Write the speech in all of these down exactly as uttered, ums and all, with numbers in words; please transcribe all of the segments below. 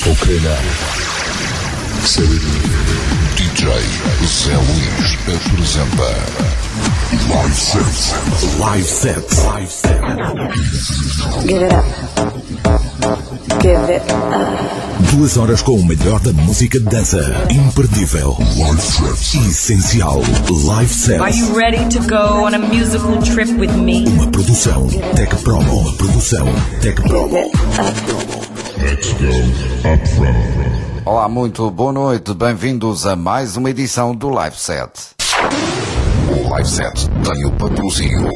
Ok, now. Serenity. D J Zé Luís apresenta Live Set. Live Set. Live Set. Give it up. Give it up. Duas horas com o melhor da música de dança. Imperdível. Live Set. Essencial. Live Set. Are you ready to go on a musical trip with me? Uma produção Tech Promo. Uma produção Tech Promo. Let's go up front. Olá, muito boa noite, bem-vindos a mais uma edição do Live Set. O Live Set tem o patrocínio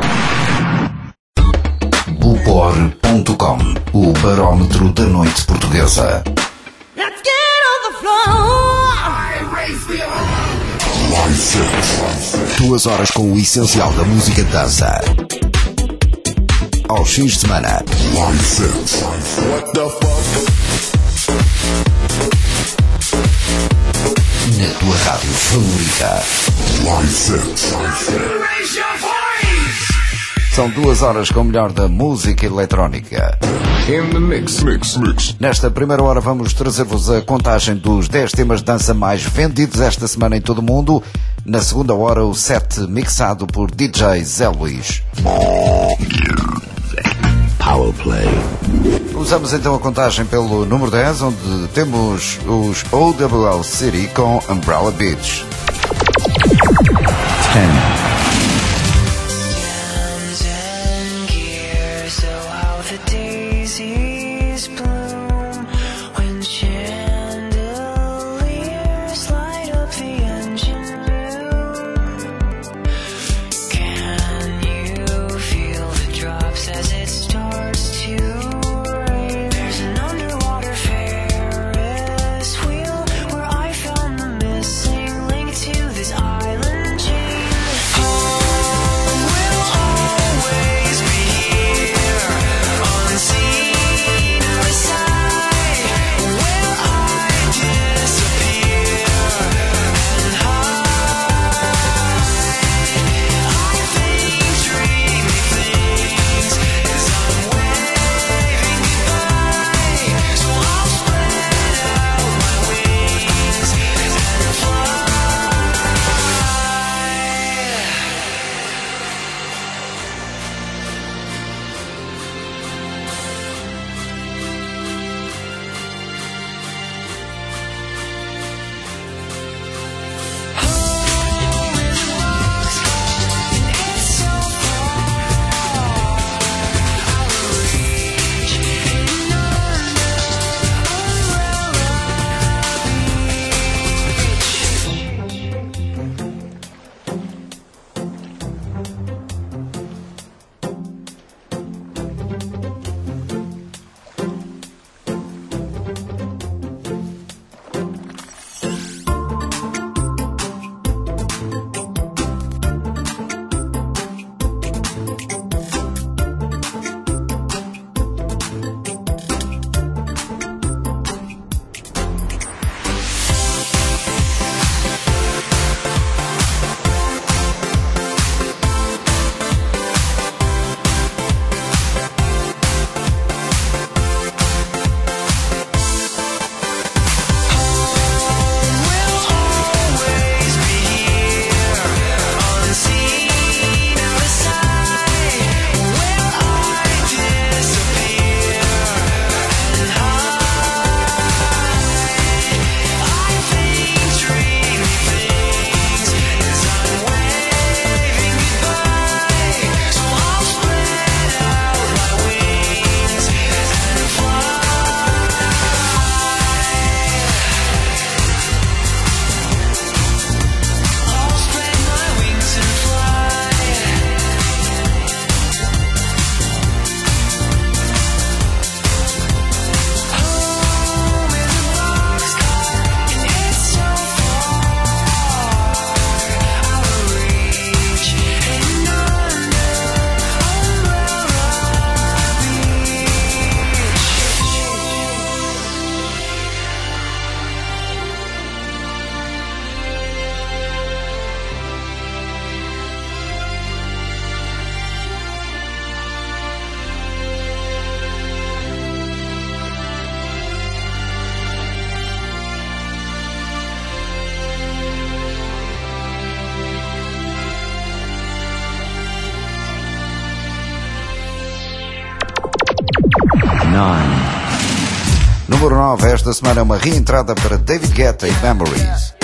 Bupor ponto com, o barómetro da noite portuguesa. Let's get on the floor. Live Set. Duas horas com o essencial da música de dança. Aos fins de semana. Live Set. What the fuck? Na tua rádio favorita. Live Set. São duas horas com o melhor da música eletrónica. In the mix, mix, mix. Nesta primeira hora vamos trazer-vos a contagem dos dez temas de dança mais vendidos esta semana em todo o mundo. Na segunda hora o set mixado por D J Zé Luís. Power Play. Usamos então a contagem pelo número dez, onde temos os O W L City com Umbrella Beach. ten. nine. Número nove, esta semana é uma reentrada para David Guetta e Memories.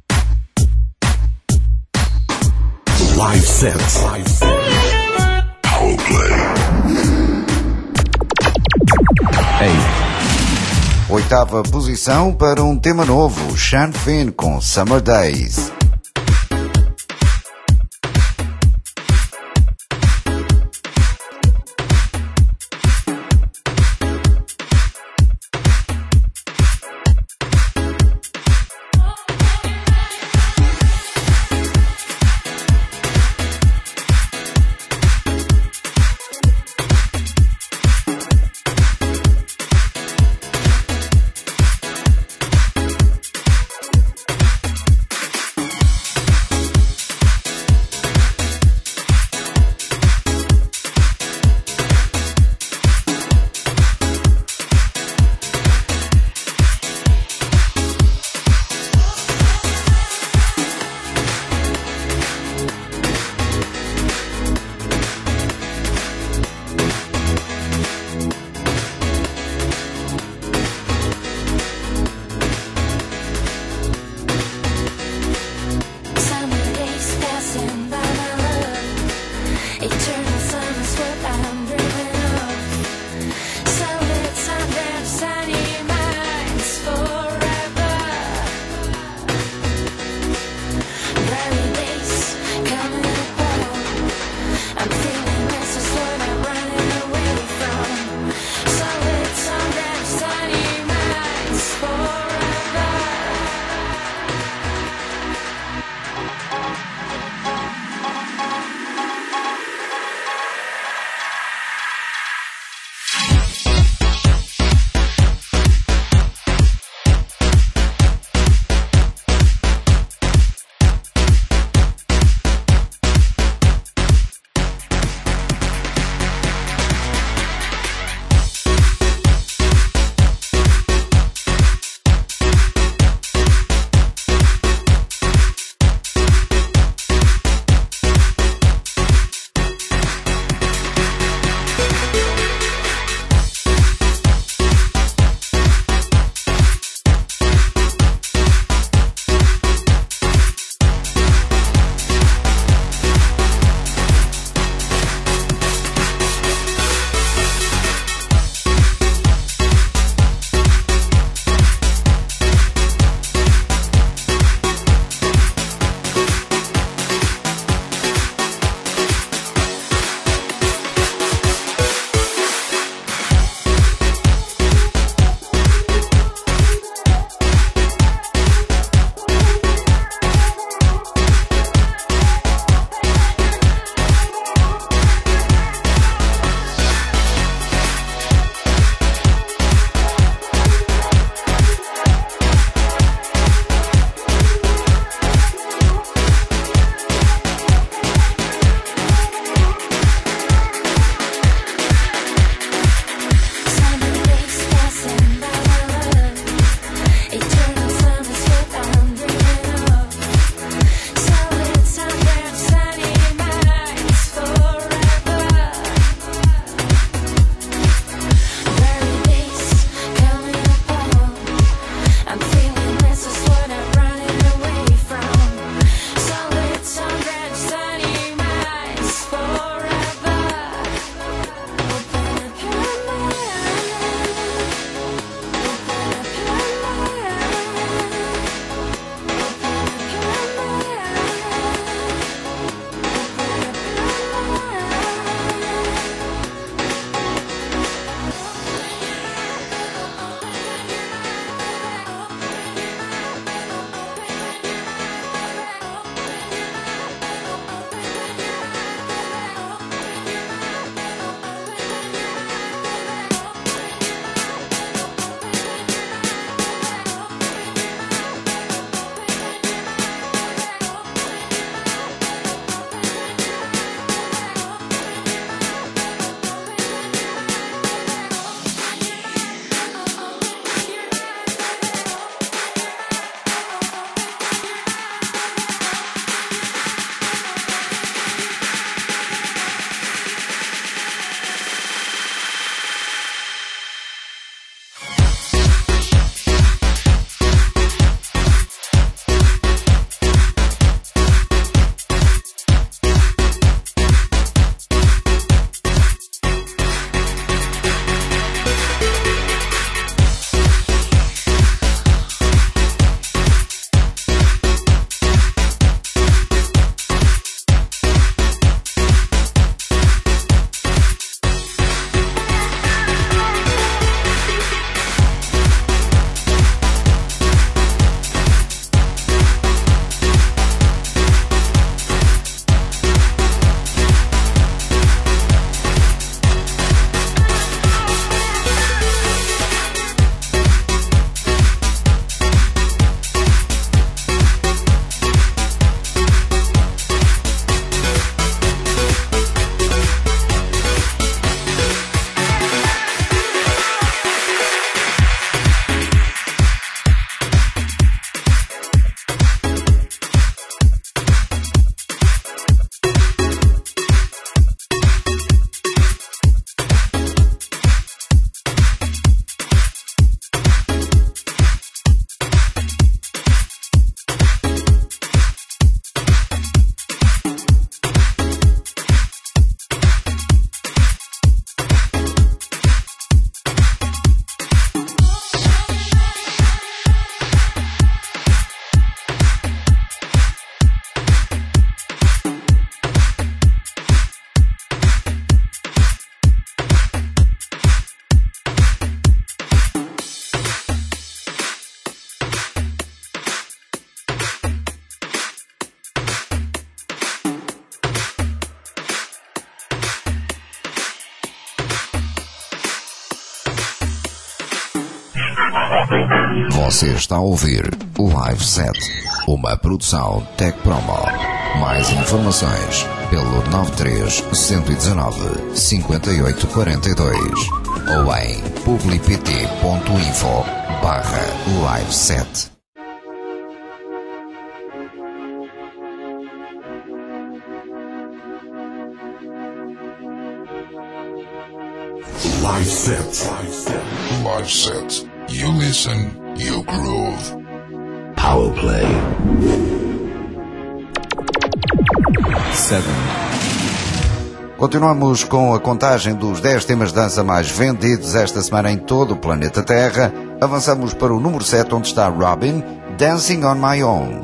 Live Set. oitava posição para um tema novo, Sean Finn com Summer Days. Você está a ouvir o Live Set, uma produção Tech Promo. Mais informações pelo nove três, um um nove, cinco oito quatro dois ou em publipt ponto info barra live set. Live Set. Live Set. You listen, you groove. Power Play. Seven. Continuamos com a contagem dos dez temas de dança mais vendidos esta semana em todo o planeta Terra. Avançamos para o número sete, onde está Robyn, Dancing on My Own.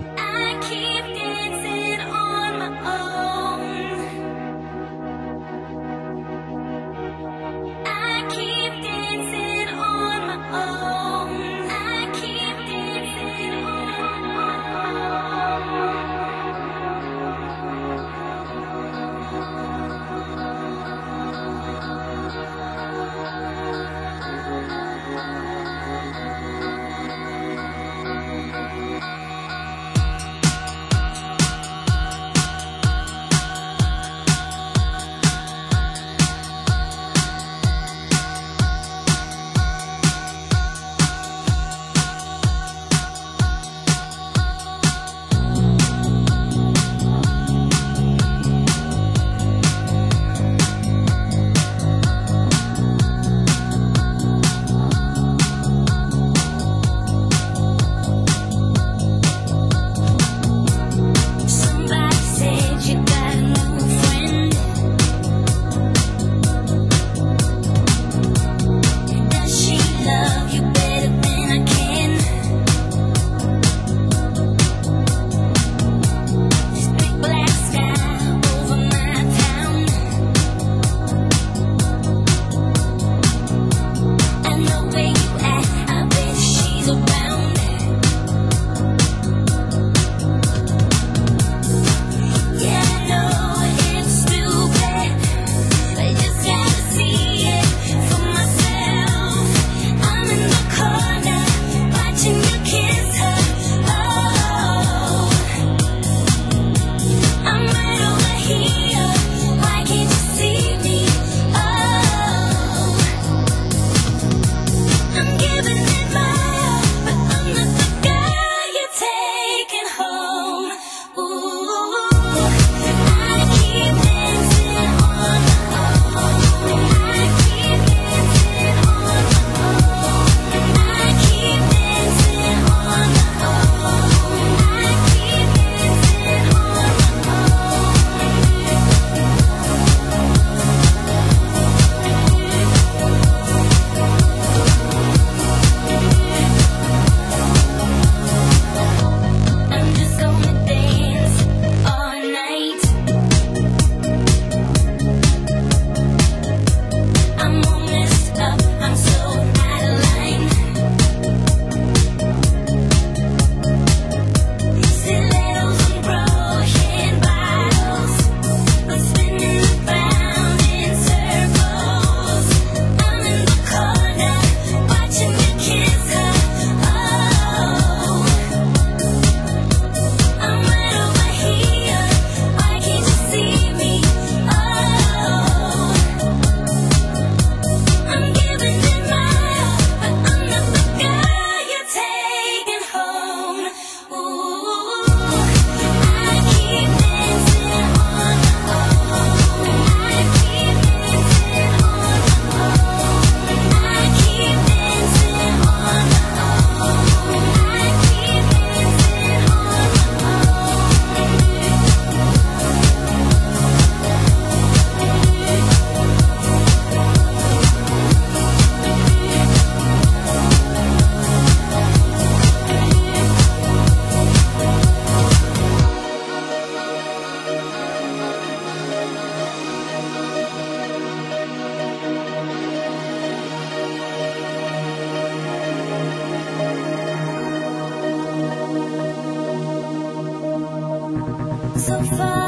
So far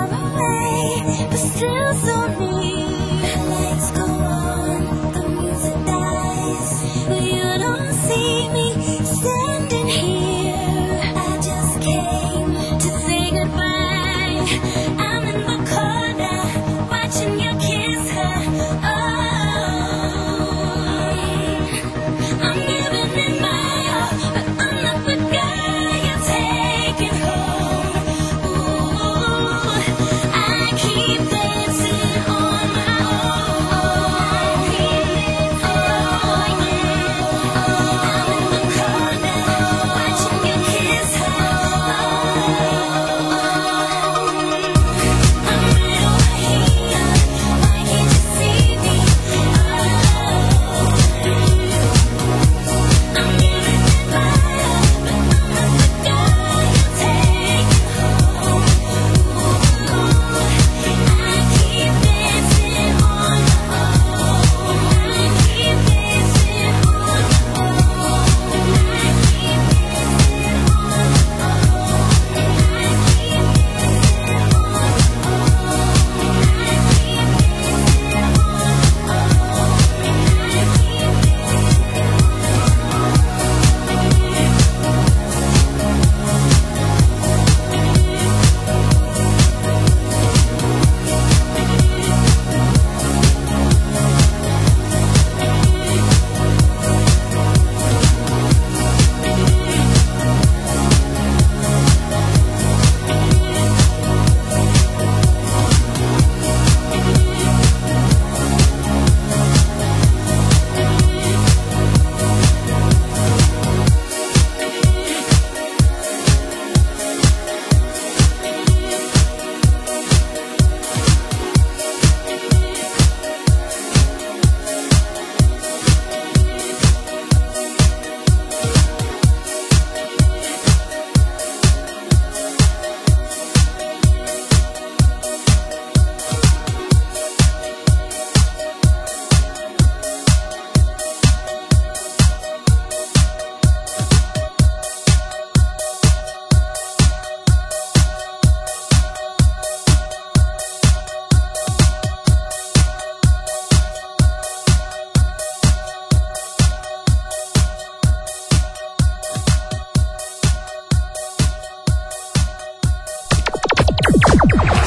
away, but still so near. Lights go on, the music dies, but you don't see me.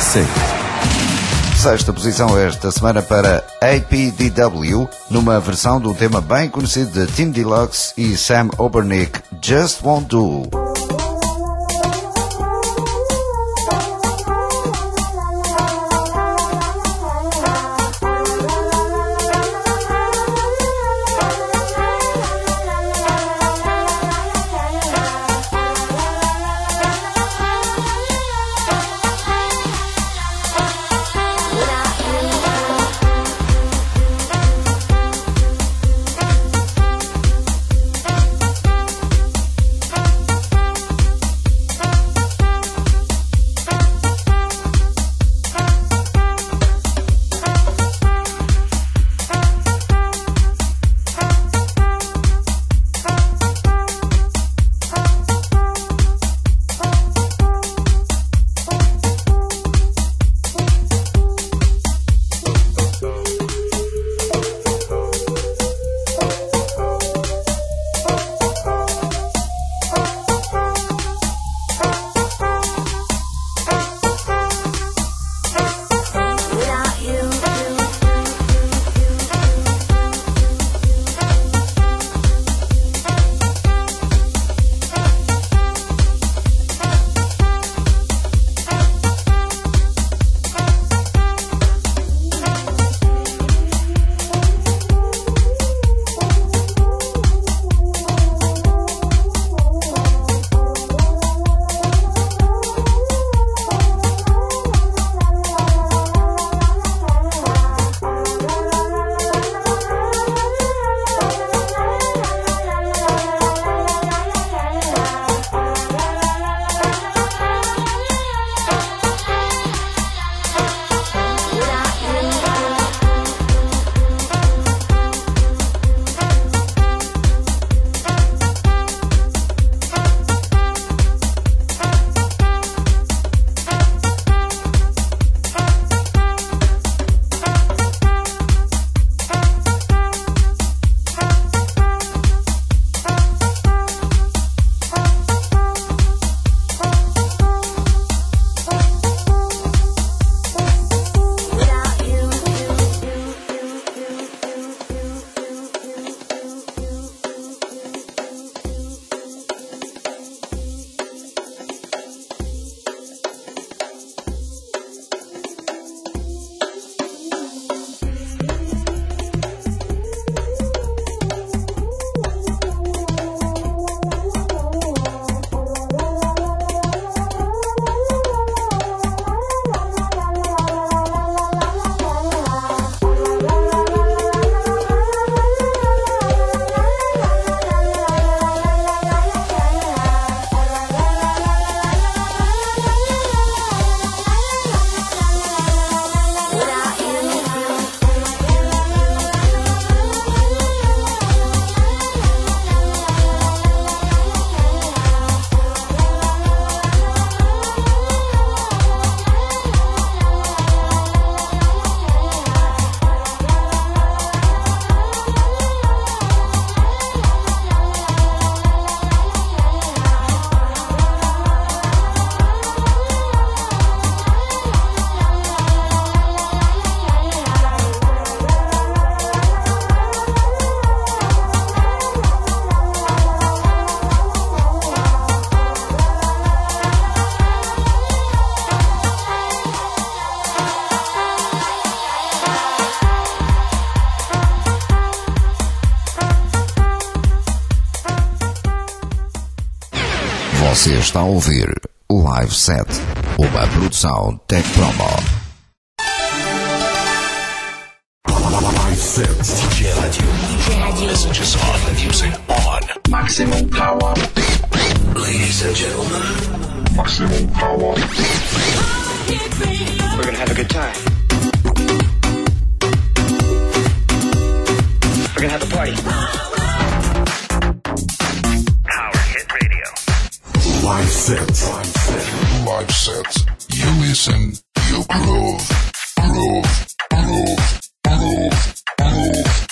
seis. Sexta posição esta semana para A P D W, numa versão do tema bem conhecido de Tim Deluxe e Sam Obernick, Just Won't Do. Você está a ouvir Live Set, uma produção Tech Promo. Live Set. D J Radio. Messages on the music on. Maximum power. Ladies and gentlemen. Maximum power. We're gonna have a good time. We're gonna have a party. Power Hit Radio. Live Set. Live Set. You listen, you groove, groove, groove, groove, groove.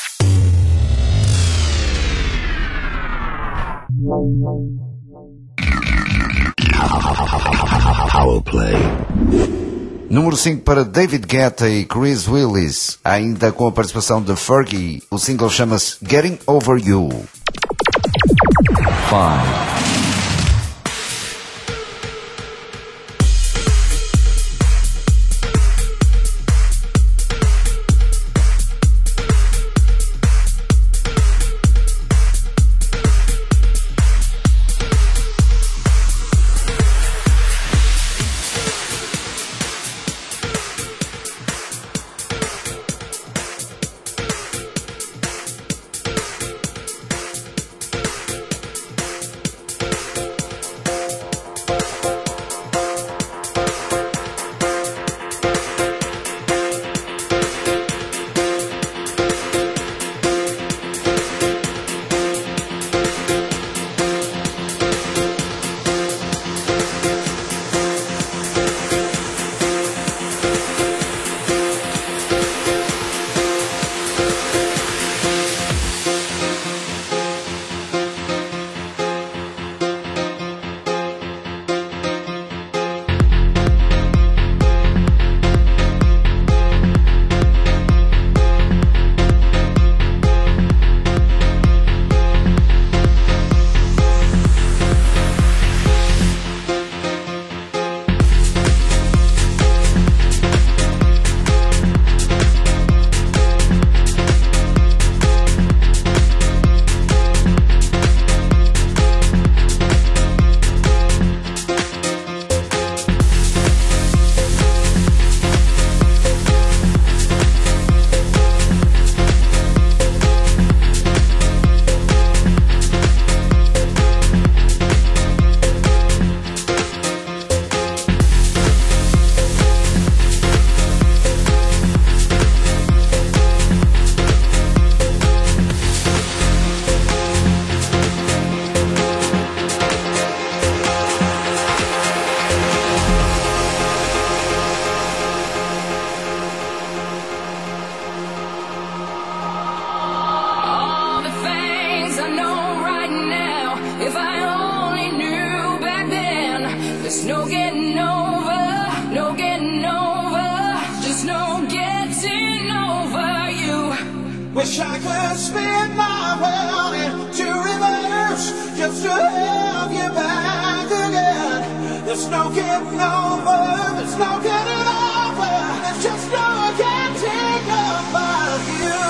Power play. Número cinco para David Guetta e Chris Willis, ainda com a participação de Fergie. O single chama-se Getting Over You. Five. Wish I could spin my world into reverse just to have you back again. There's no getting over, there's no getting over, there's just no getting over you.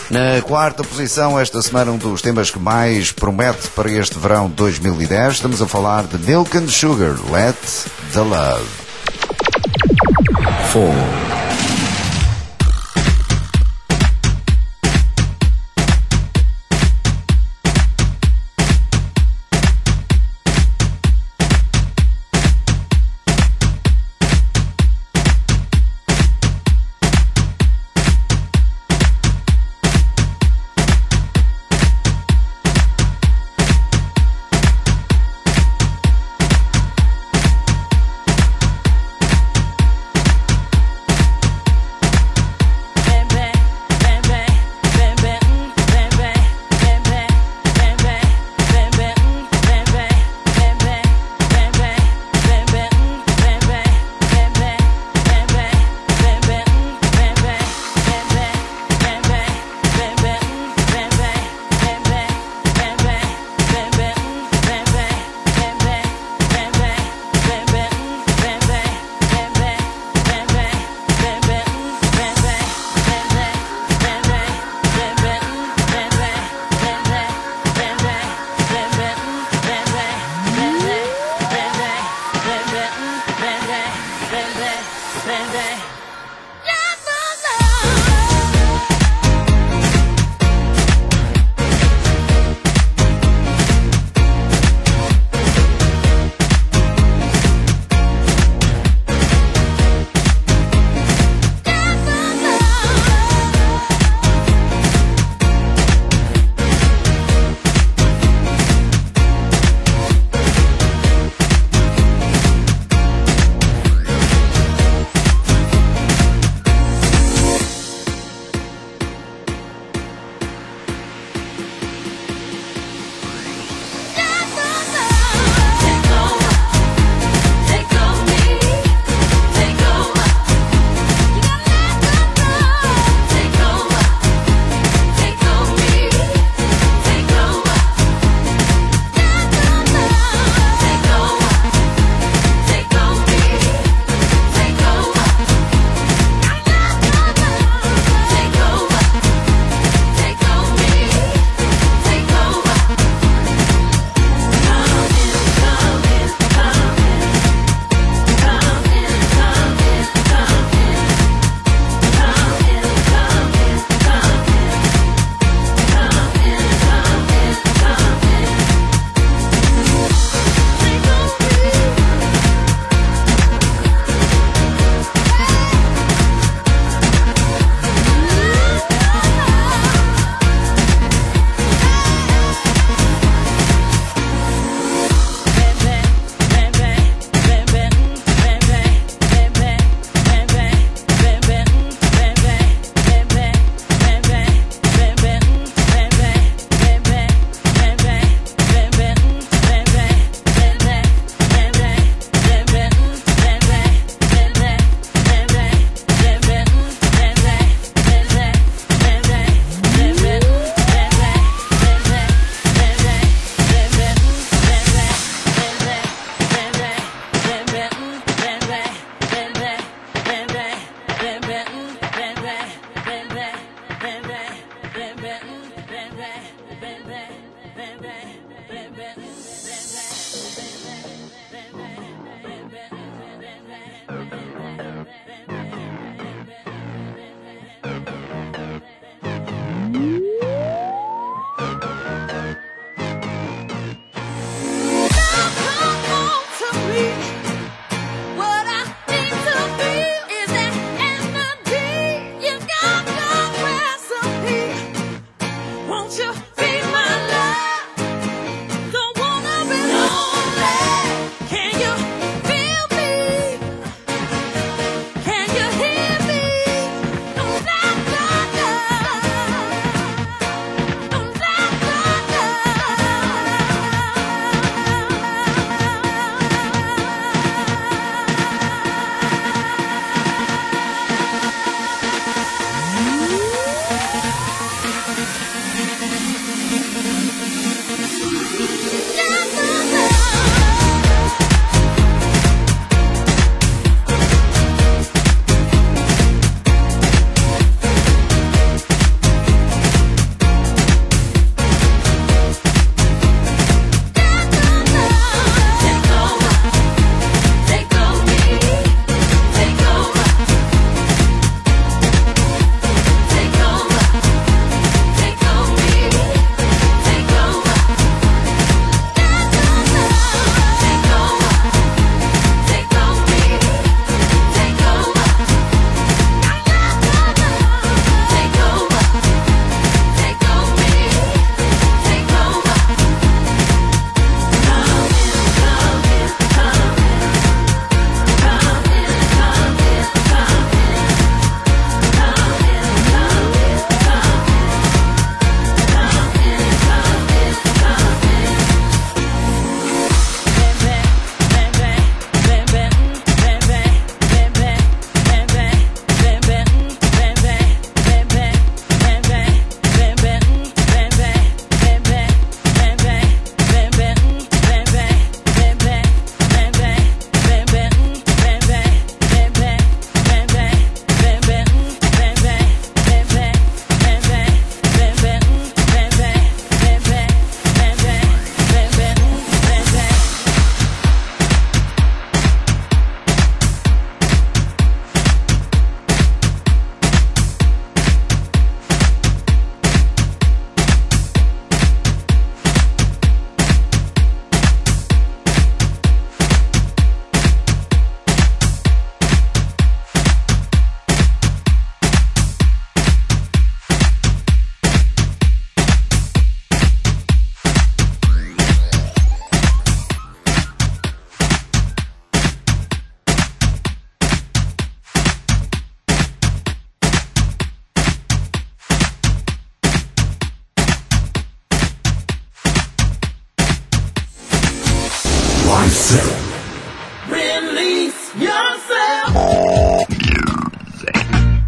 Na quarta posição, esta semana, um dos temas que mais promete para este verão dois mil e dez. Estamos a falar de Milk and Sugar, Let the Love. Four.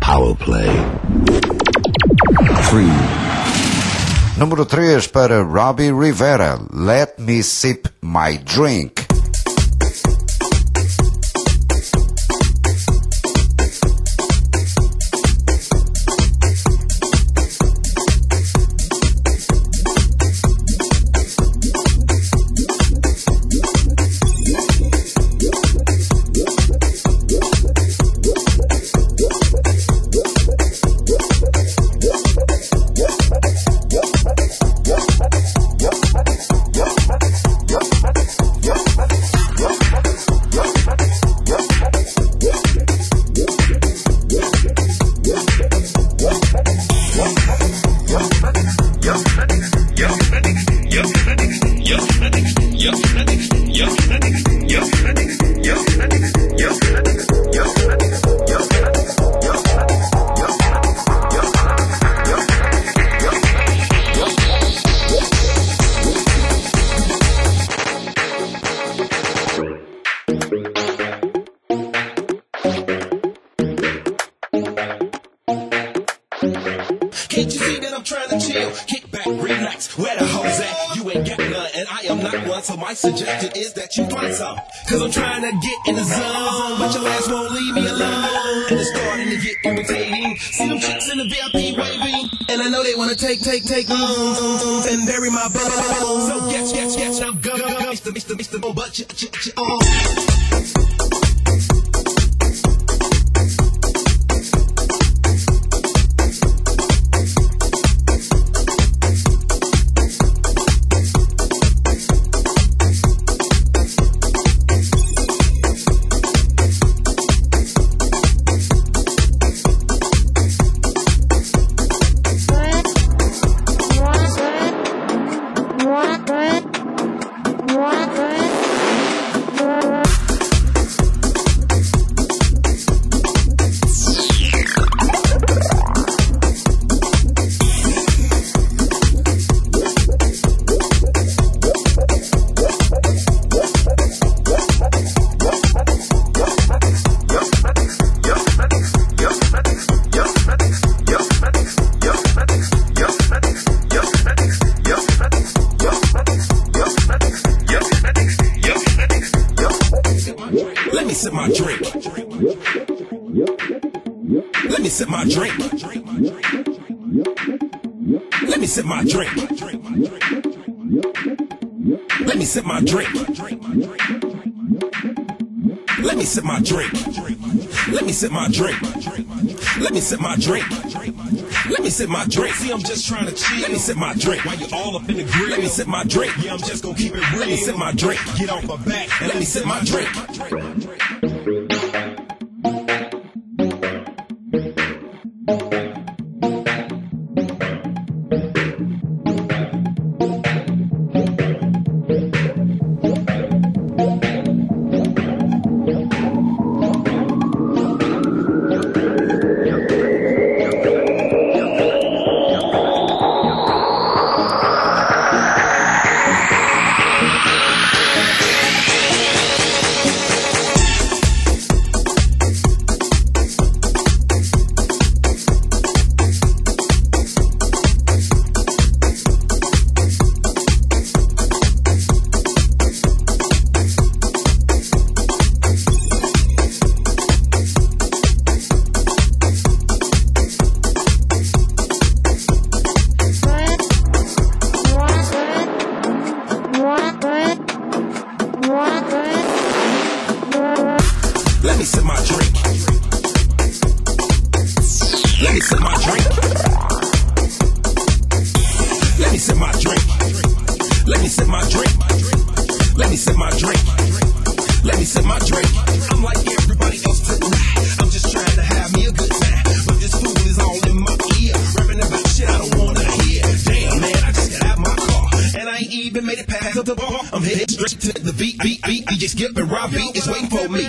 Power Play. three. Número três para Robbie Rivera, Let Me Sip My Drink. So my suggestion is that you find some, cause I'm trying to get in the zone, but your ass won't leave me alone, and it's starting to get irritating. See them chicks in the V I P waving, and I know they wanna take, take, take, mm, and bury my bones. So guess, guess, guess, now go, go, go, Mister, Mister, Mister, but you, you, you, oh. Sip my drink. Let me sip my drink. Let me sip my drink. Let me sip my drink. Let me sip my drink. See, I'm just trying to chill. Let me sip my drink. While you all up in the grill. Let me sip my drink. Yeah, I'm just gonna keep it real. Let me sip my drink. Get off my back and let me sip my drink. I'm headed straight to the beat, beat, beat. D J Skip and Robbie is waiting for me.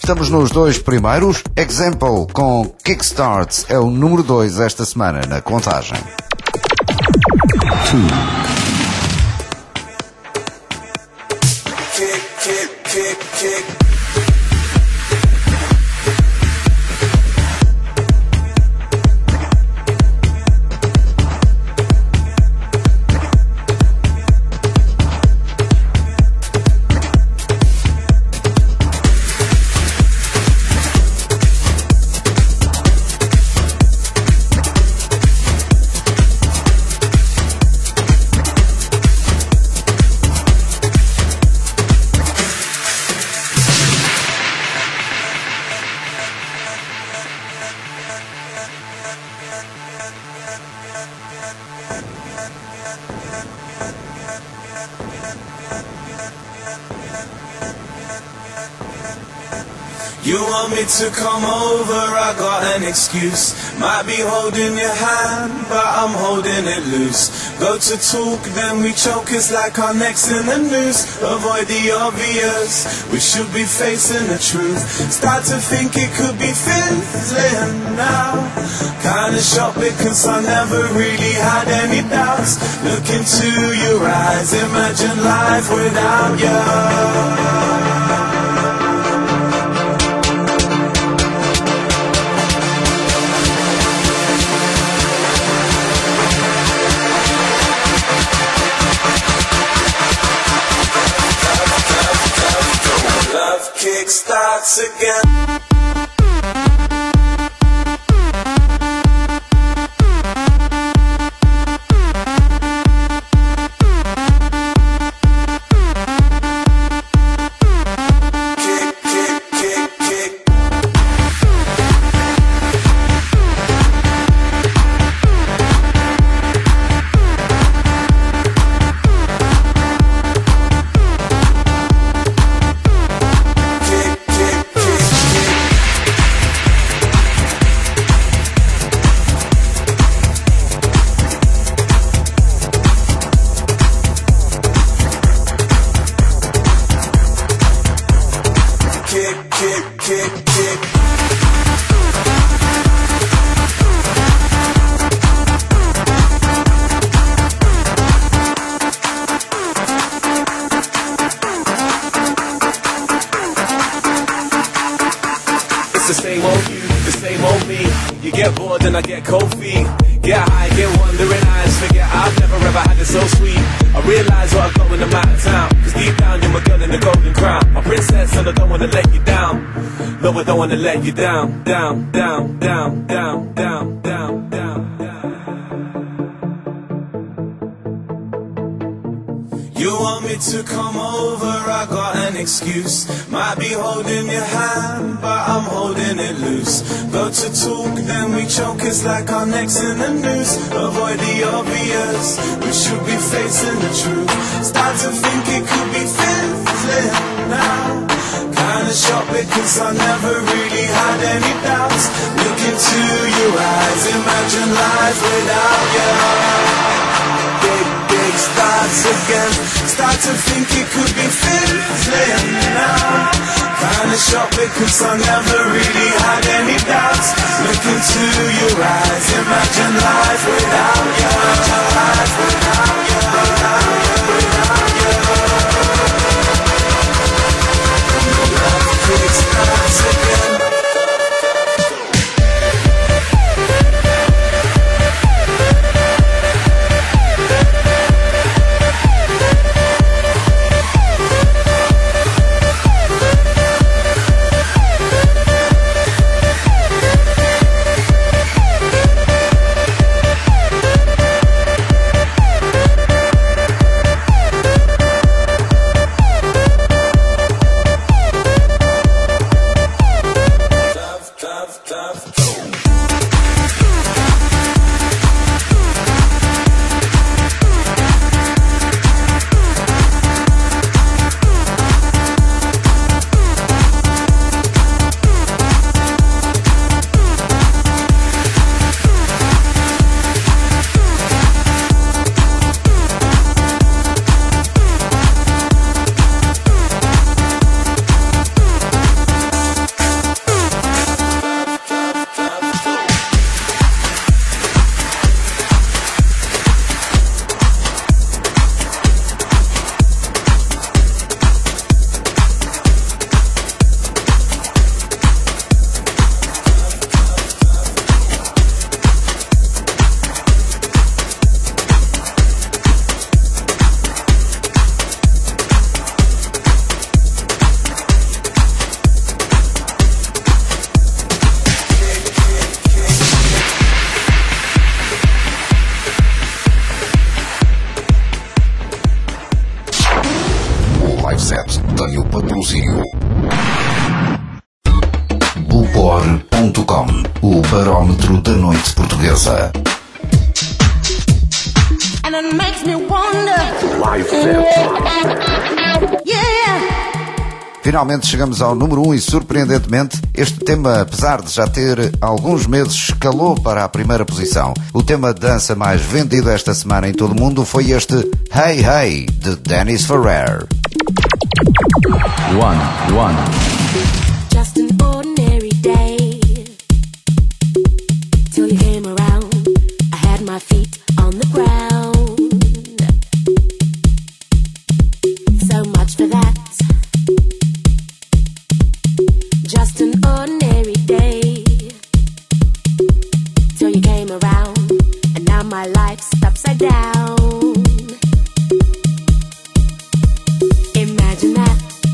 Estamos nos dois primeiros. Example com Kickstarts é o número dois esta semana na contagem. Kick, kick, kick, kick. You want me to come over, I got an excuse. Might be holding your hand, but I'm holding it loose. Go to talk, then we choke, it's like our necks in the noose. Avoid the obvious, we should be facing the truth. Start to think it could be fizzling now. Kinda shocked because I never really had any doubts. Look into your eyes, imagine life without you. Kick starts again. The same old you, the same old me. You get bored and I get cold feet. Get high, get wandering eyes. Forget I've never ever had it so sweet. I realise what I've got when I'm out of town. Cause deep down you're my girl in the golden crown. My princess and I don't wanna let you down. No, I don't wanna let you down. Down, down, down, down, down, down, down, down. You want me to come over, I got an excuse. Might be holding your hand, but I'm holding it loose. Go to talk, then we choke, it's like our necks in the noose. Avoid the obvious, we should be facing the truth. Start to think it could be fizzling now. Kinda shocked because I never really had any doubts. Look into your eyes, imagine life without you. Big, big starts again. Start to think it could be fizzling now. Kinda shocked because I never really had any doubts. Look into your eyes, imagine life without you. Life without you, without you, without you. Love big starts again. barómetro da noite portuguesa. And it makes me wonder. Live Set. Yeah. Finalmente chegamos ao número um e, surpreendentemente, este tema, apesar de já ter alguns meses, escalou para a primeira posição. O tema de dança mais vendido esta semana em todo o mundo foi este Hey Hey, de Dennis Ferrer. One, one. Just an ordinary day till you came around. I had my feet on the ground. So much for that. Just an ordinary day till you came around, and now my life's upside down. Imagine that.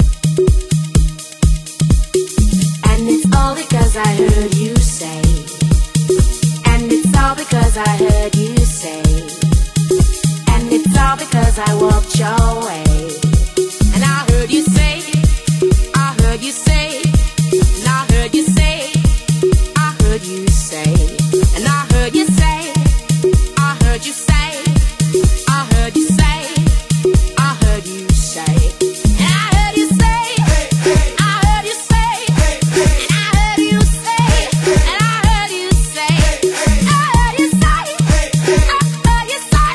And it's all because I heard you say. And it's all because I heard you say. And it's all because I walked your way. And I heard you say, I heard you say, and I heard you say, I heard you say, and I heard you say, I heard you say, I heard you say, I heard you say, and I heard you say, I heard you say, and I heard you say, and I heard you say, I heard you say, I heard you say, I heard you say,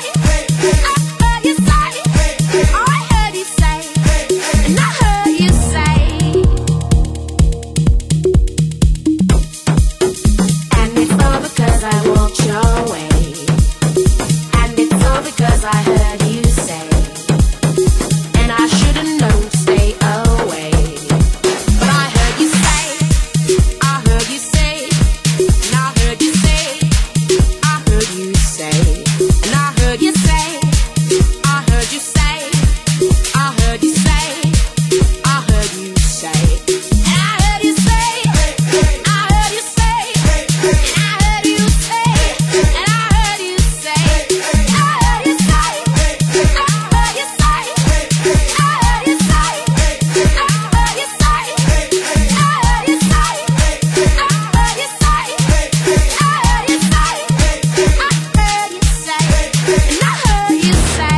I heard you say, and I heard you say. And it's all because I walked your way. And it's all because I heard you say. And I should've known to stay away. But I heard you say, I heard you say, and I heard you say, I heard you say, and I heard you say, I heard you say, I heard you say, I heard you say, and I heard you say, I heard you say, and I heard you say, and I heard you say, I heard you say, I heard you say, I heard you say, I heard you say, I heard you say, I heard you say, I heard you say, I heard you say, and I heard you say.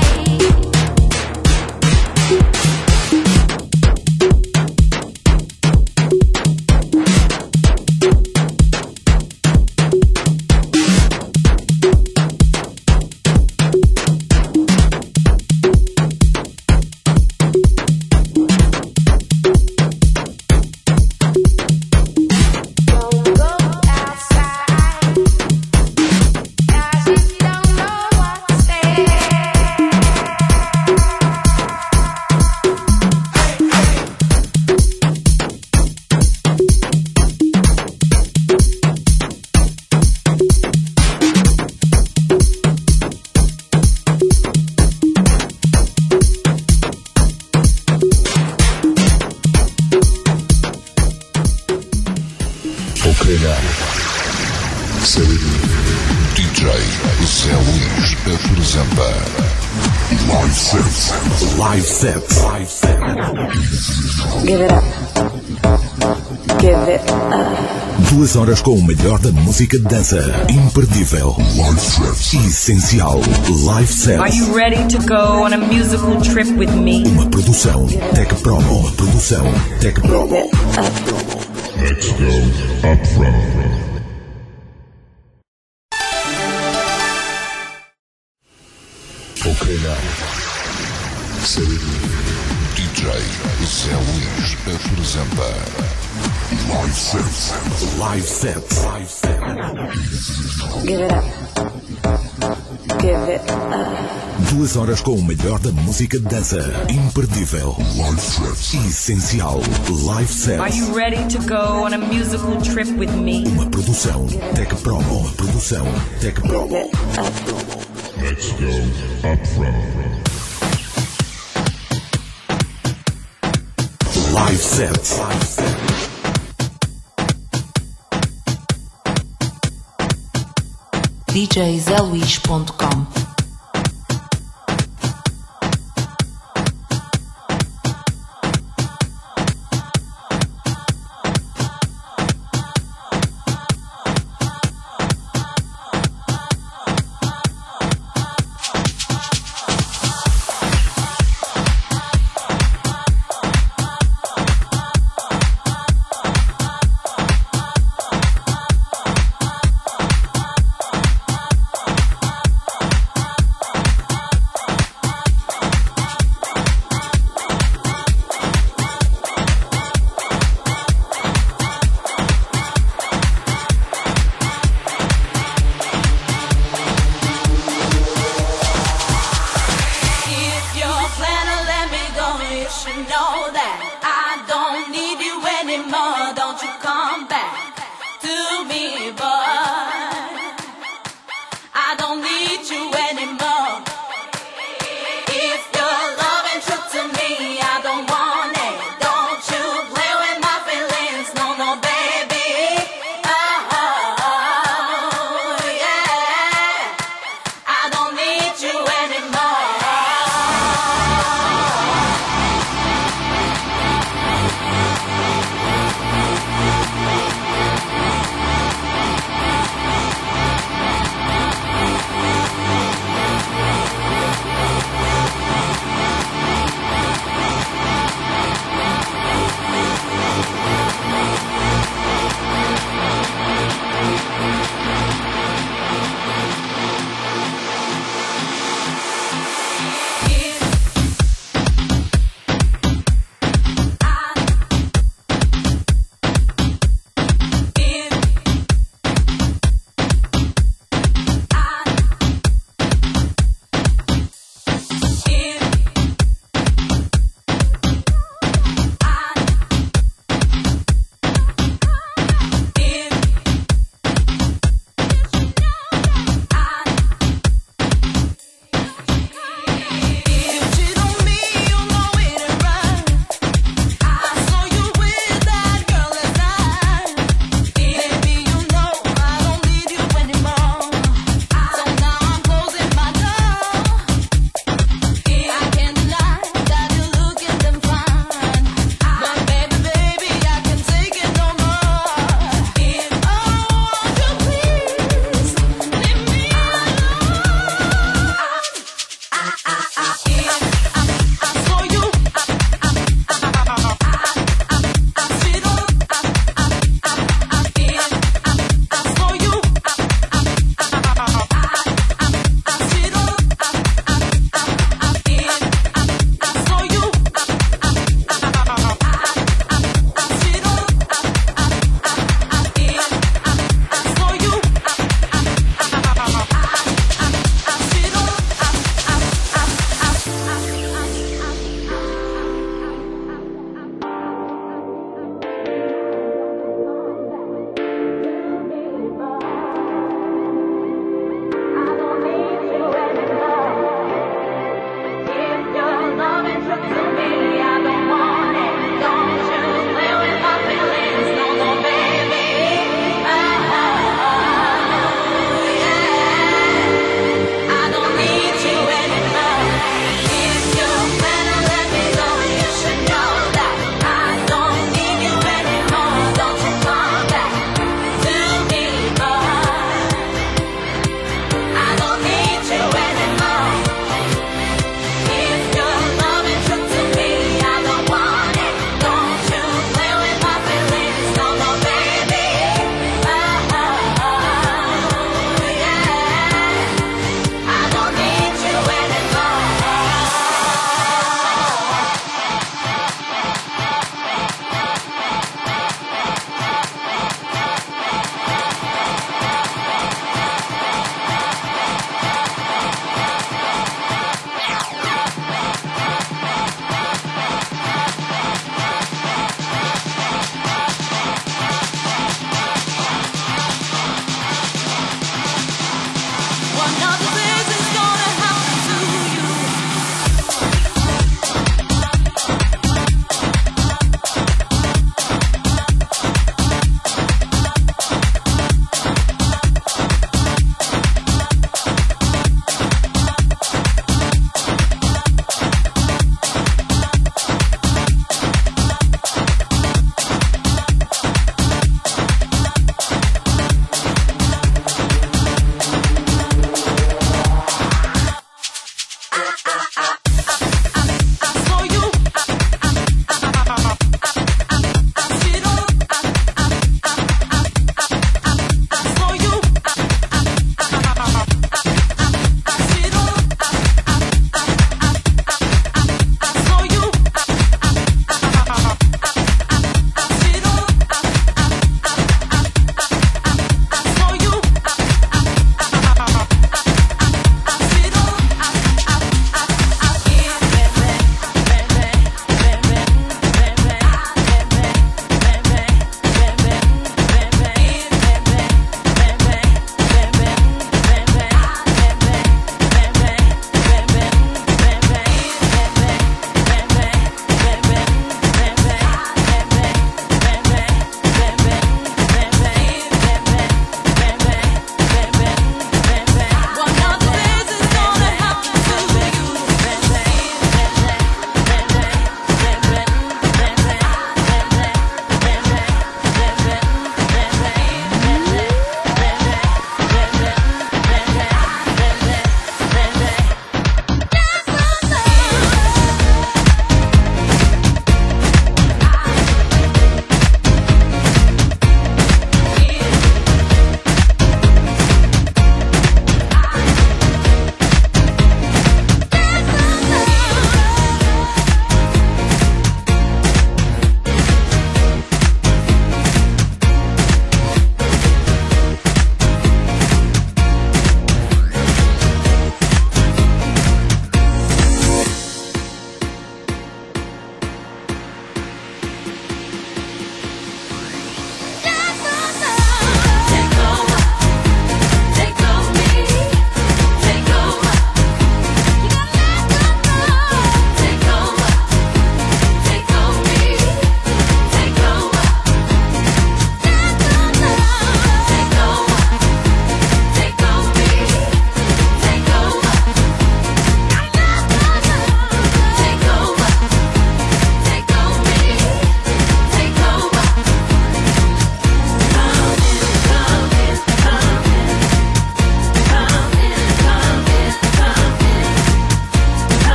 Don't go outside, 'cause if you don't know what's there. Ok, saúde. D J Zé Luís apresenta Live Set. Live Set. Live Set. Give it up. Give it up. Duas horas com o melhor da música de dança. Imperdível. Live Set. Essencial. Live Set. Are you ready to go on a musical trip with me? Uma produção Tech Promo. Uma produção Tech Promo. Give it up. Let's go up front. Ok, saúde. D J Zé Luís apresenta Live Set. Live Set. Live Set. Give it up. Give it up. Duas horas com o melhor da música de dança. Imperdível. Live Set. Essencial. Live Set. Are you ready to go on a musical trip with me? Uma produção Tech Promo. Uma produção Tech Promo. Give it up. Let's go up front. Live Set. Live Set. D J zé luís ponto com.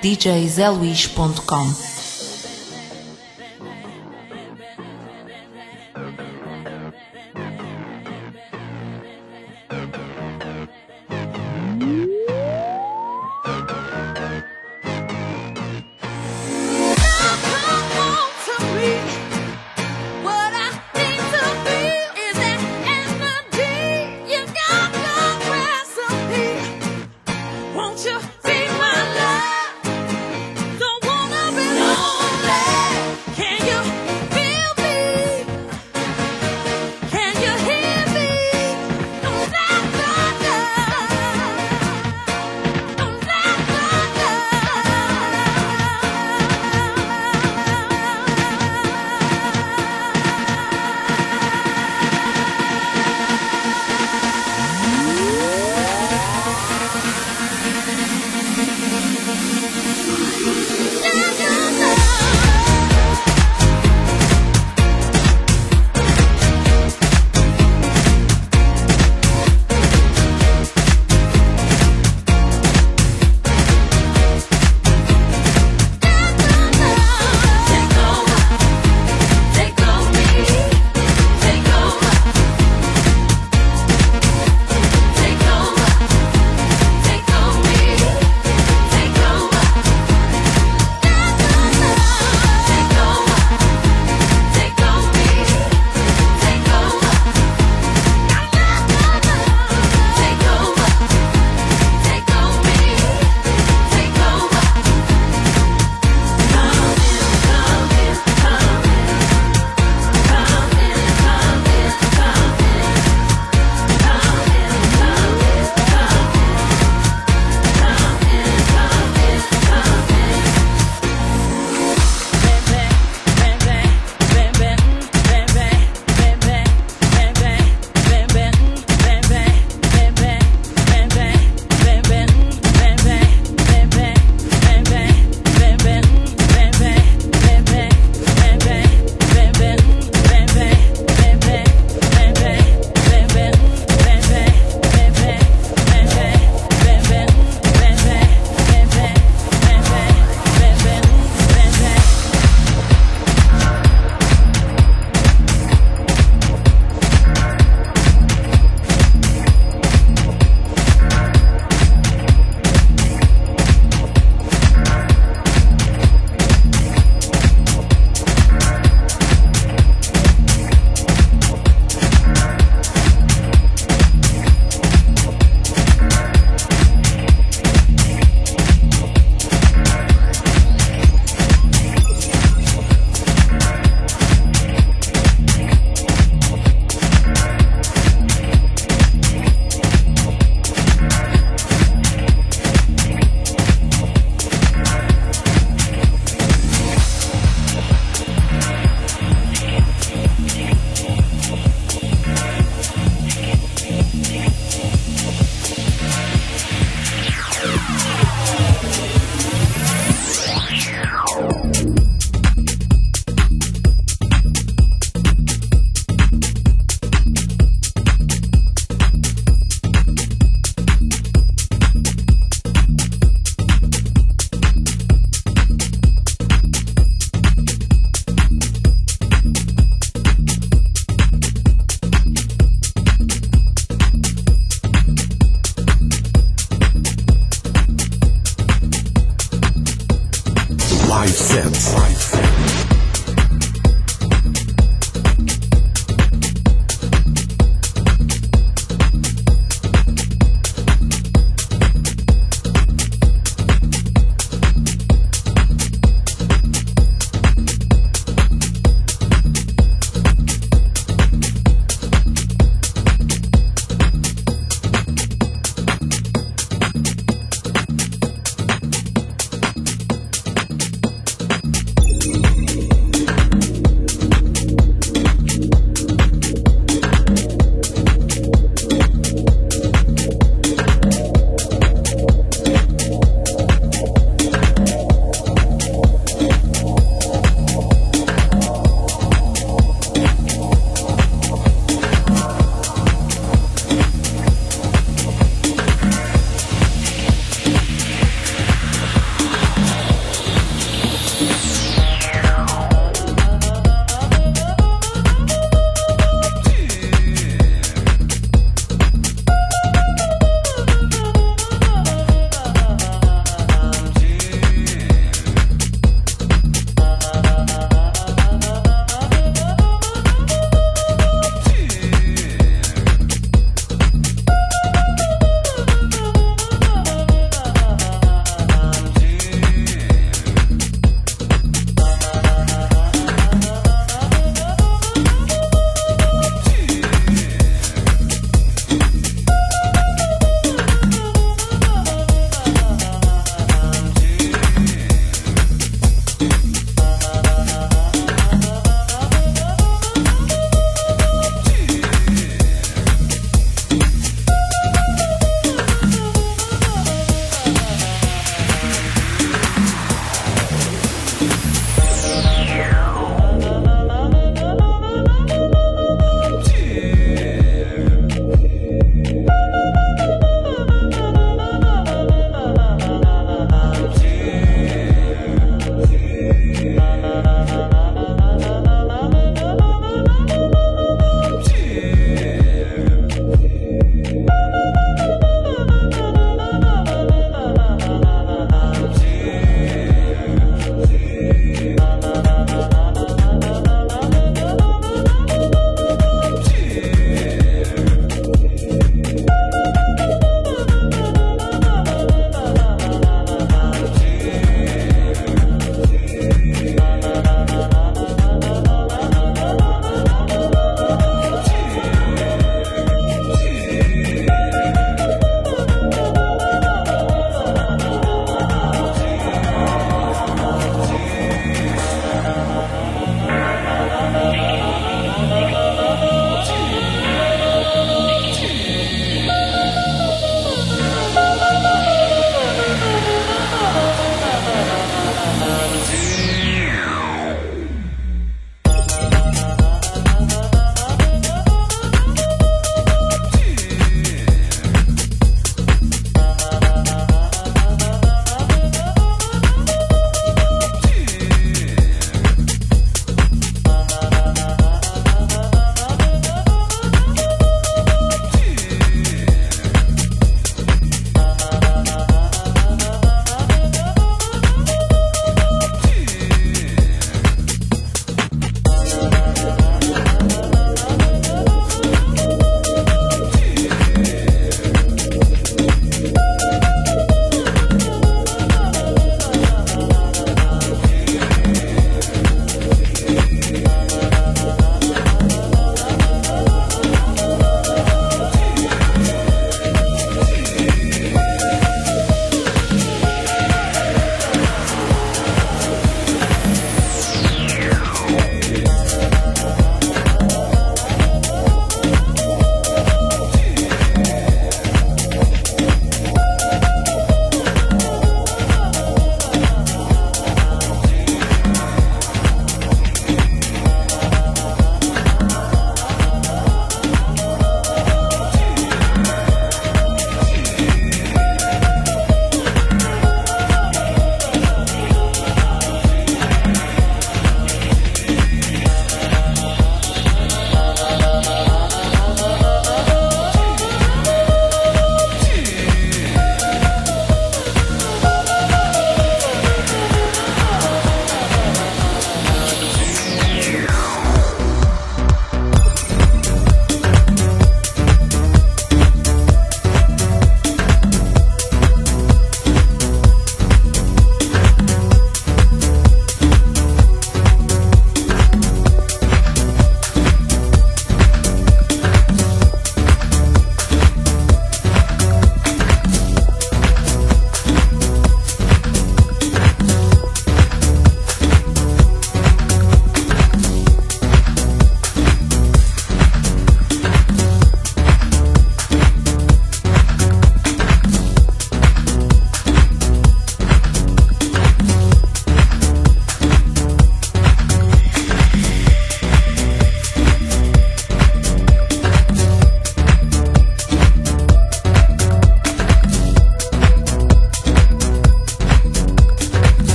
D J zé luís ponto com. Won't you be my love? Don't wanna be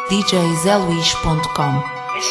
D J zé luís ponto com.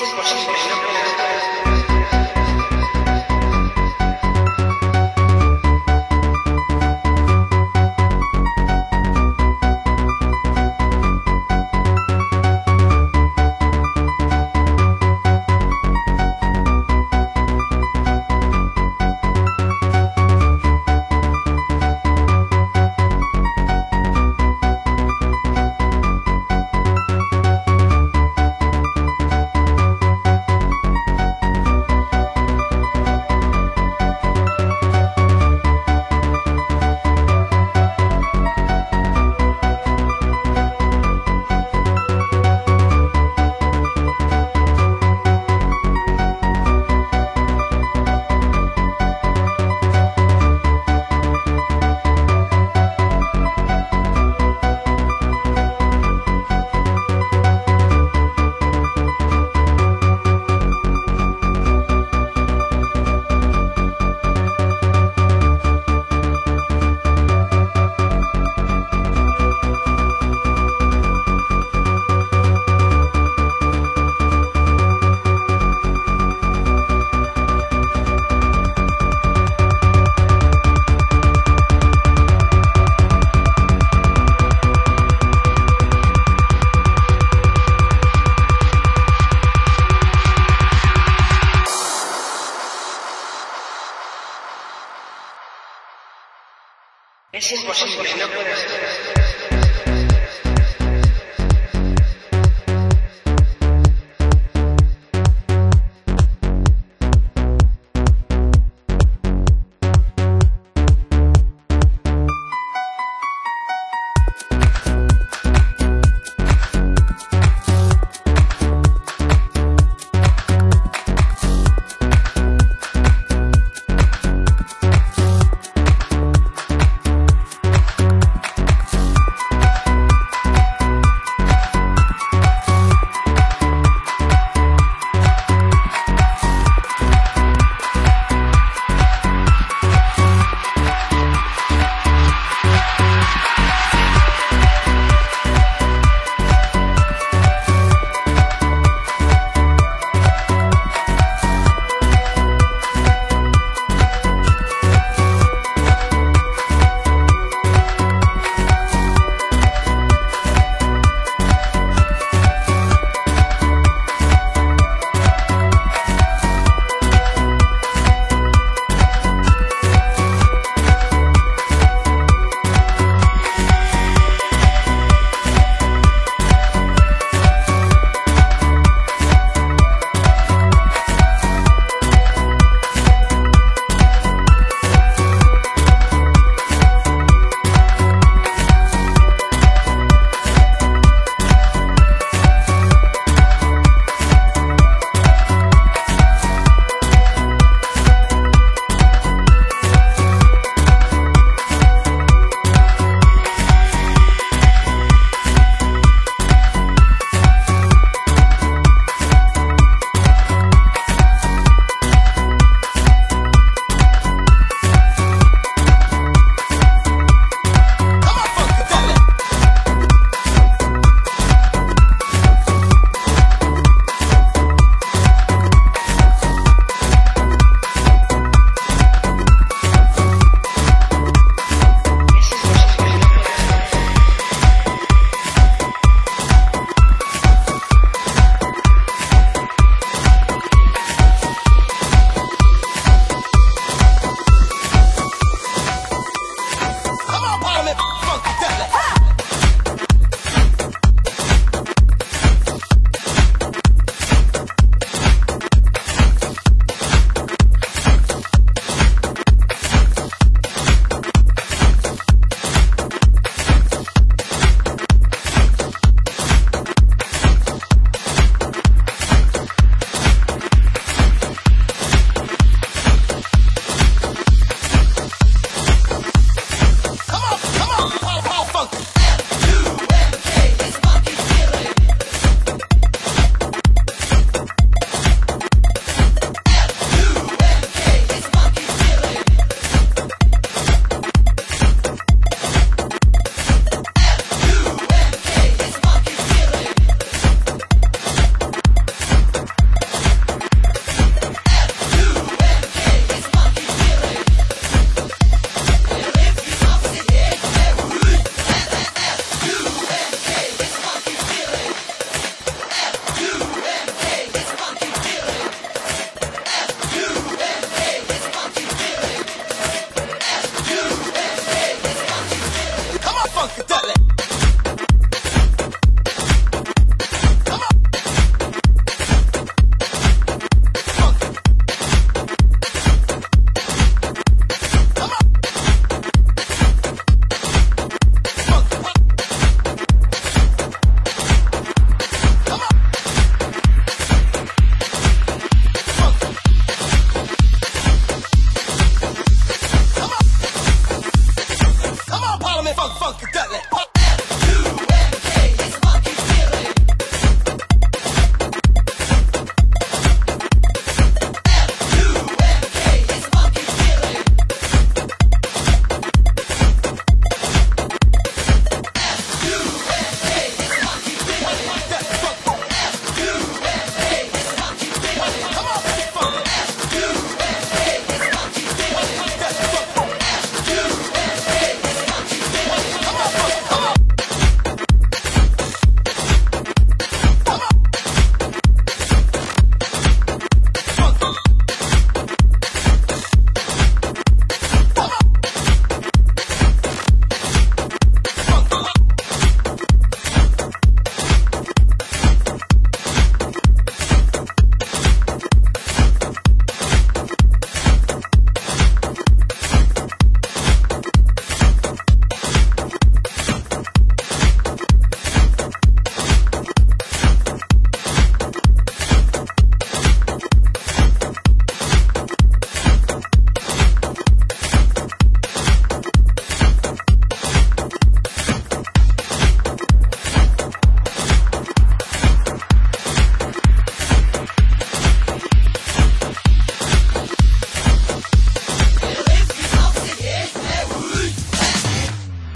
Es imposible, no puede ser.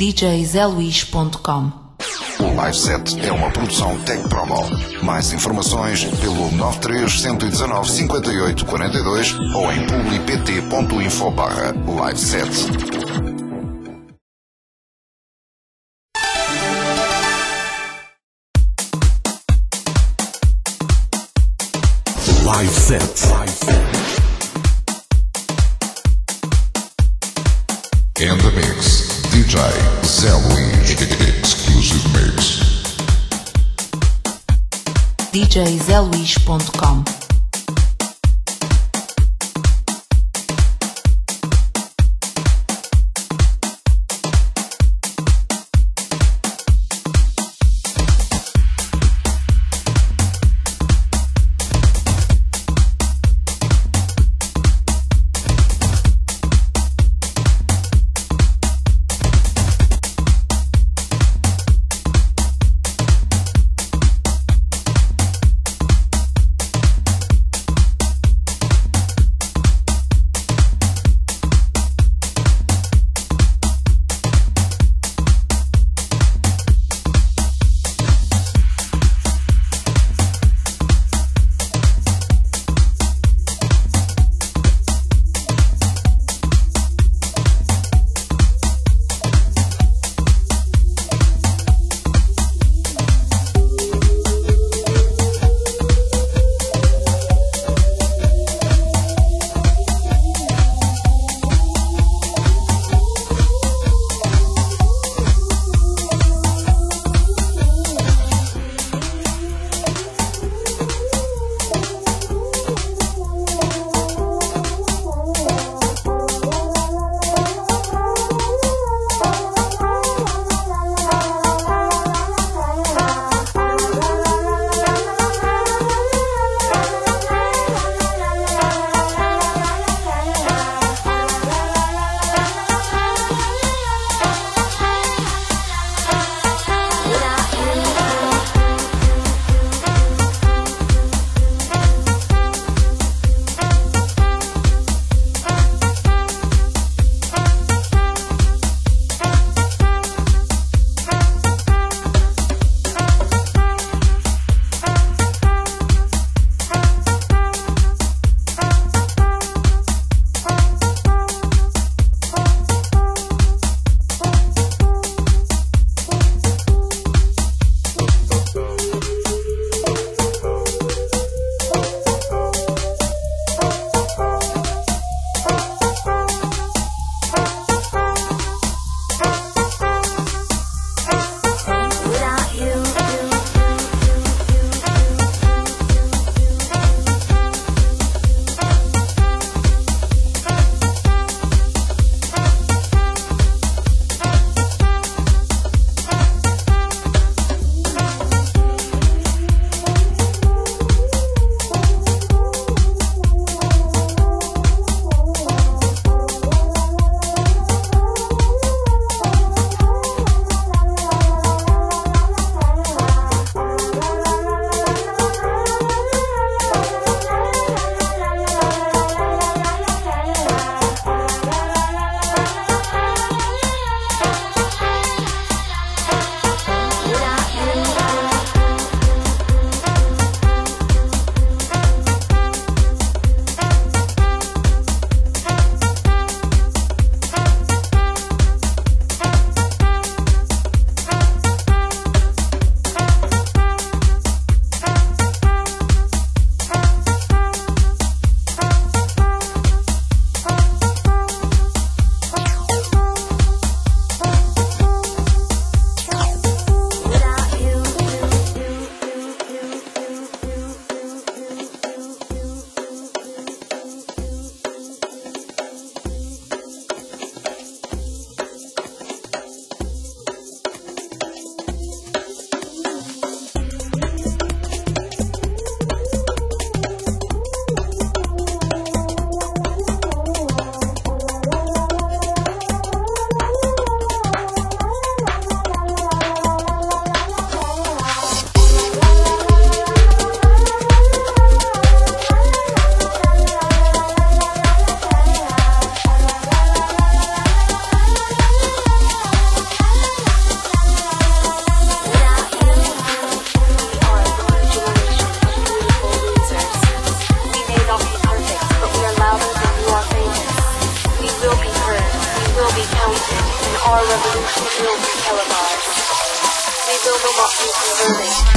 D J zé luís ponto com. O Live Set é uma produção Tech Promo. Mais informações pelo nove três um um nove cinco oito quatro dois ou em publipt ponto info barra live set. Live Set. In the mix, D J Zé Luís. Exclusive mix. D J zé luís ponto com. will be counted, and our revolution will be televised. We will not be converted.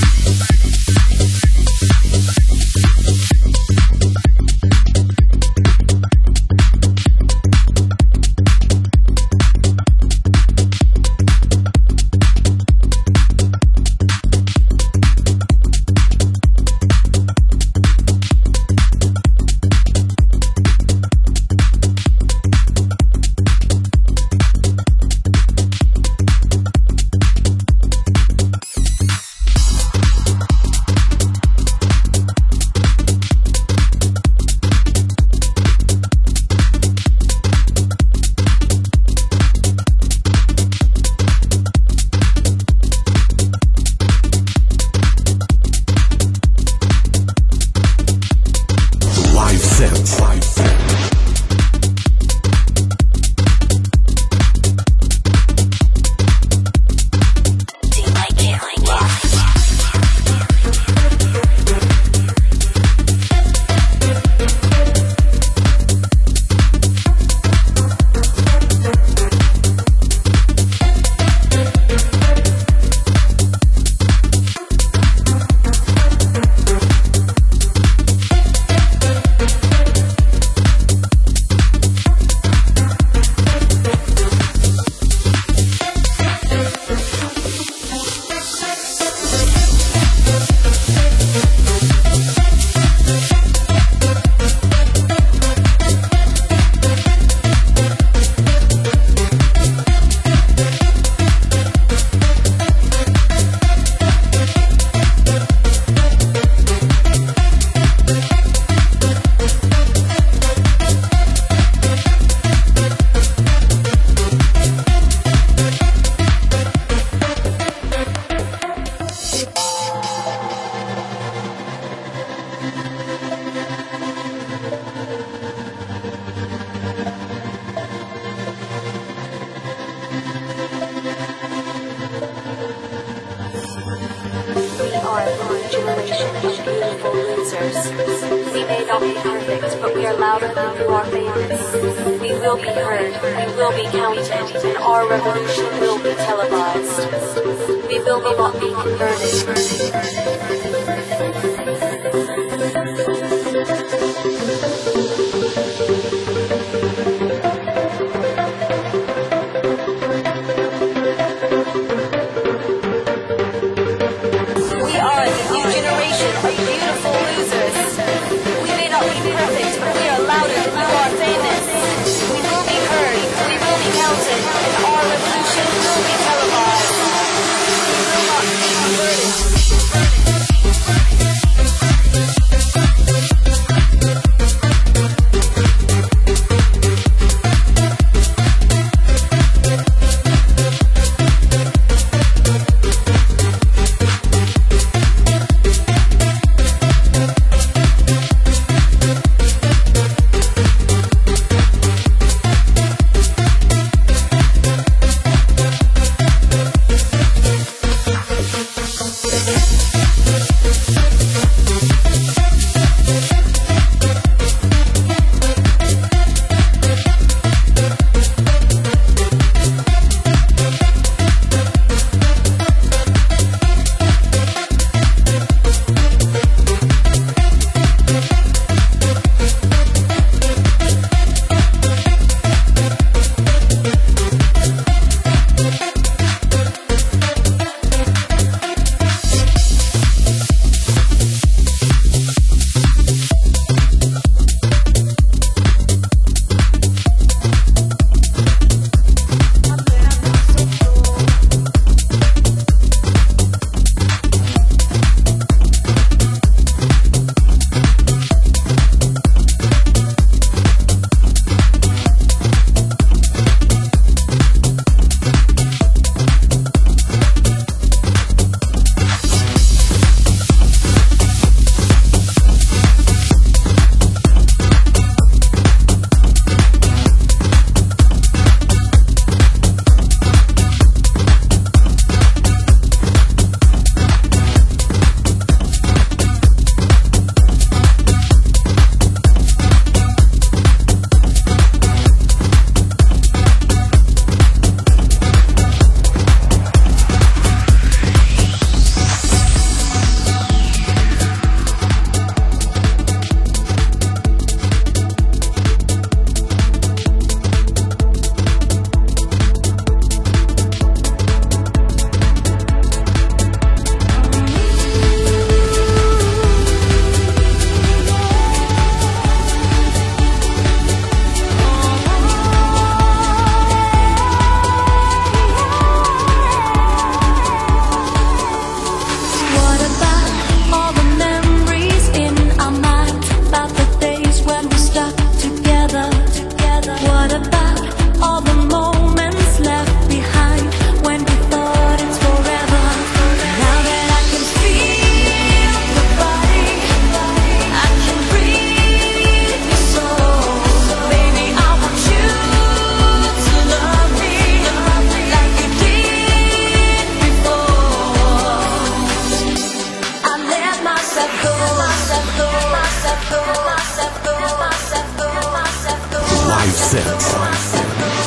We may not be perfect, but we are louder than you are famous. We will be heard, we will be counted, and our revolution will be televised. We will not be We are the new generation of beautiful losers. We may not be perfect, but we are louder than you are famous. We will be heard, we will be counted, and our revolution will be televised. We will not be converted. Live Set.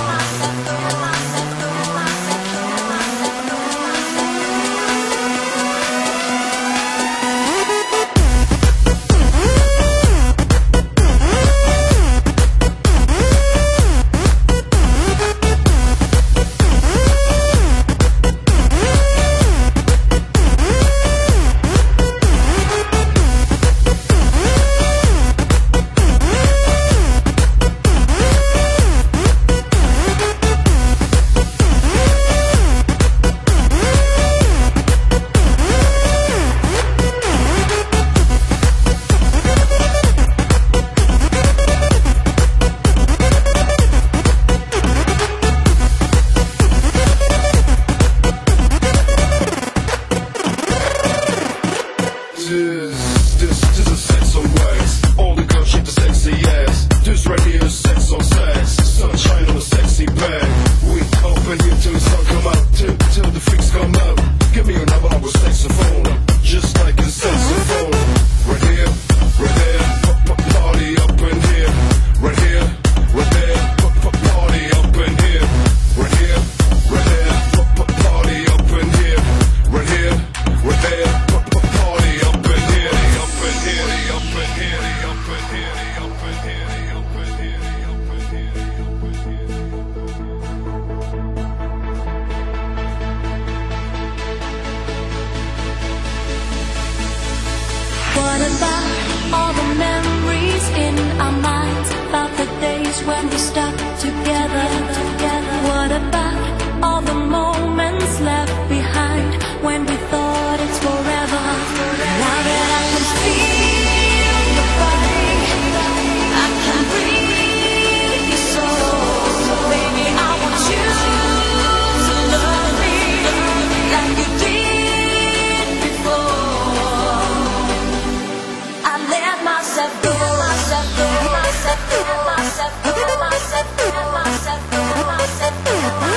What about all the memories in our minds, about the days when we stuck together, together? What about all the moments left behind when we thought it's forever? Now that I can feel your body, I can breathe your soul. Baby, I want you to love me like you did before. I let myself go, myself go, myself go, myself go, myself go, myself go, myself go.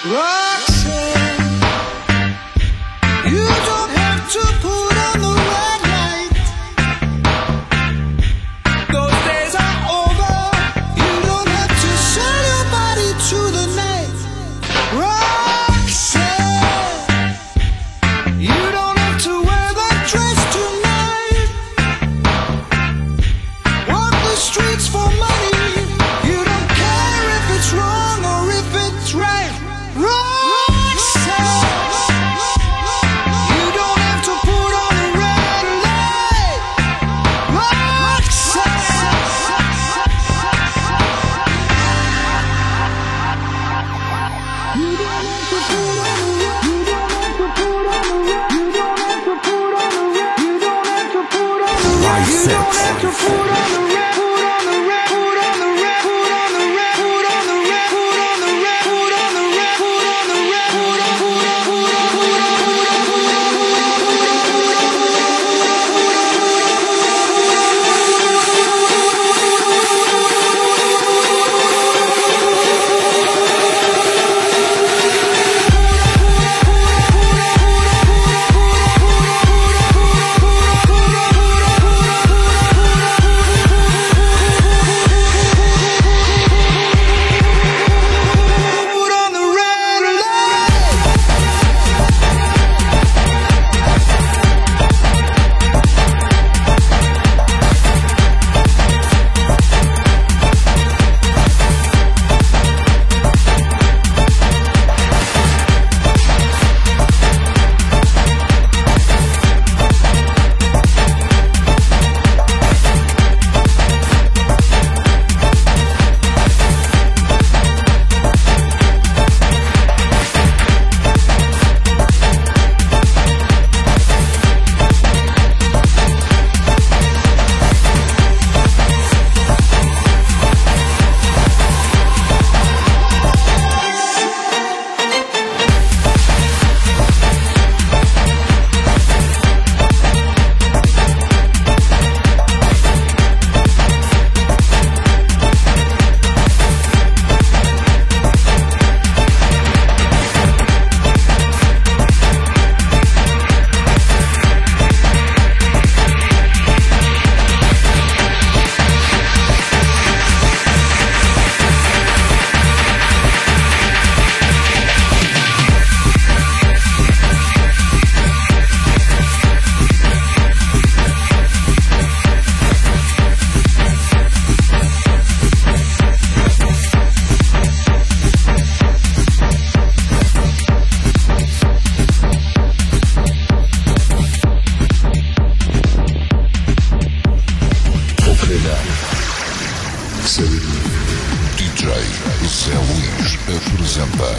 D J Zé Luís apresenta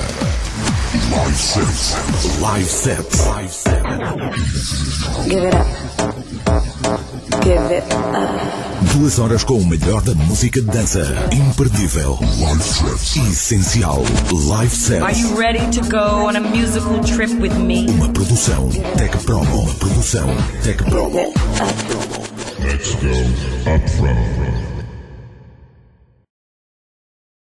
Live Set. Live Set. Live Set. Give it up. Give it up. Duas horas com o melhor da música de dança. Imperdível. Live Set. Essencial. Live Set. Are you ready to go on a musical trip with me? Uma produção Tech Promo. Uma produção Tech Promo. Give it up. Let's go up front.